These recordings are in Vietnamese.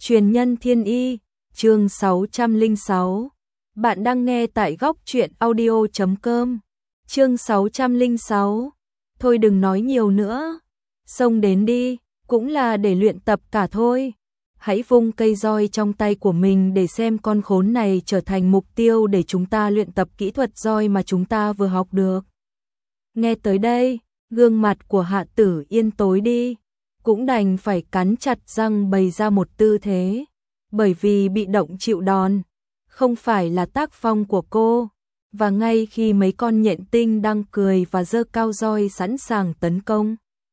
Truyền nhân thiên y, chương 606. Bạn đang nghe tại góc truyện audio.com. Chương 606. Thôi đừng nói nhiều nữa, xông đến đi, cũng là để luyện tập cả thôi. Hãy vung cây roi trong tay của mình để xem con khốn này trở thành mục tiêu để chúng ta luyện tập kỹ thuật roi mà chúng ta vừa học được. Nghe tới đây, gương mặt của Hạ Tử Yên tối đi, cũng đành phải cắn chặt răng bày ra một tư thế, bởi vì bị động chịu đòn, không phải là tác phong của cô. Và ngay khi mấy con nhện tinh đang cười và giơ cao roi sẵn sàng tấn công,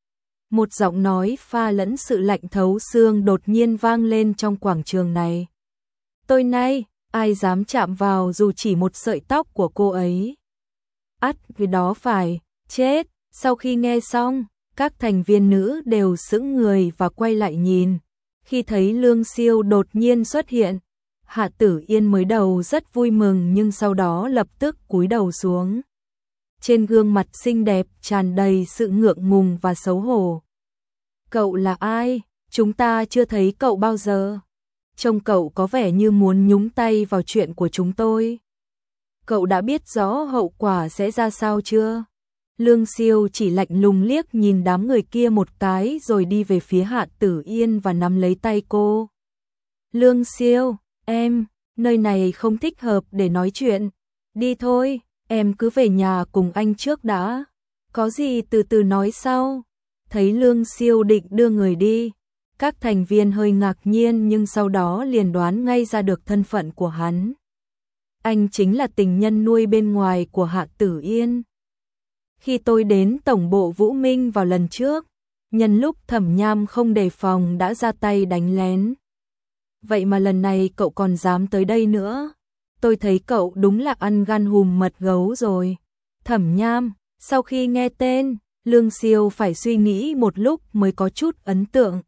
một giọng nói pha lẫn sự lạnh thấu xương đột nhiên vang lên trong quảng trường này. Tối nay, ai dám chạm vào dù chỉ một sợi tóc của cô ấy? Ắt, vì đó phải chết. Sau khi nghe xong, các thành viên nữ đều sững người và quay lại nhìn. Khi thấy Lương Siêu đột nhiên xuất hiện, Hạ Tử Yên mới đầu rất vui mừng nhưng sau đó lập tức cúi đầu xuống. Trên gương mặt xinh đẹp tràn đầy sự ngượng ngùng và xấu hổ. Cậu là ai? Chúng ta chưa thấy cậu bao giờ. Trông cậu có vẻ như muốn nhúng tay vào chuyện của chúng tôi. Cậu đã biết rõ hậu quả sẽ ra sao chưa? Lương Siêu chỉ lạnh lùng liếc nhìn đám người kia một cái rồi đi về phía Hạ Tử Yên và nắm lấy tay cô. Lương Siêu, em, nơi này không thích hợp để nói chuyện. Đi thôi, em cứ về nhà cùng anh trước đã. Có gì từ từ nói sau. Thấy Lương Siêu định đưa người đi, các thành viên hơi ngạc nhiên nhưng sau đó liền đoán ngay ra được thân phận của hắn. Anh chính là tình nhân nuôi bên ngoài của Hạ Tử Yên. Khi tôi đến tổng bộ Vũ Minh vào lần trước, nhân lúc Thẩm Nham không đề phòng đã ra tay đánh lén. Vậy mà lần này cậu còn dám tới đây nữa. Tôi thấy cậu đúng là ăn gan hùm mật gấu rồi. Thẩm Nham, sau khi nghe tên, Lương Siêu phải suy nghĩ một lúc mới có chút ấn tượng.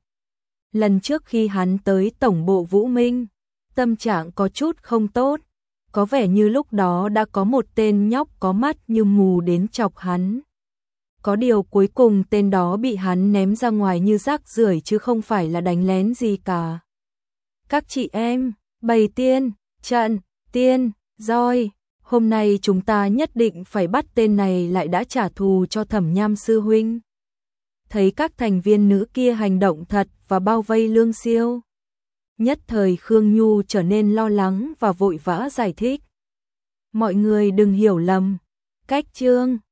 Lần trước khi hắn tới tổng bộ Vũ Minh, tâm trạng có chút không tốt. Có vẻ như lúc đó đã có một tên nhóc có mắt như mù đến chọc hắn. Có điều cuối cùng tên đó bị hắn ném ra ngoài như rác rưởi chứ không phải là đánh lén gì cả. Các chị em, bày tiên, trận, tiên, roi, hôm nay chúng ta nhất định phải bắt tên này lại đã trả thù cho Thẩm Nham sư huynh. Thấy các thành viên nữ kia hành động thật và bao vây Lương Siêu, nhất thời Khương Nhu trở nên lo lắng và vội vã giải thích. Mọi người đừng hiểu lầm, cách chương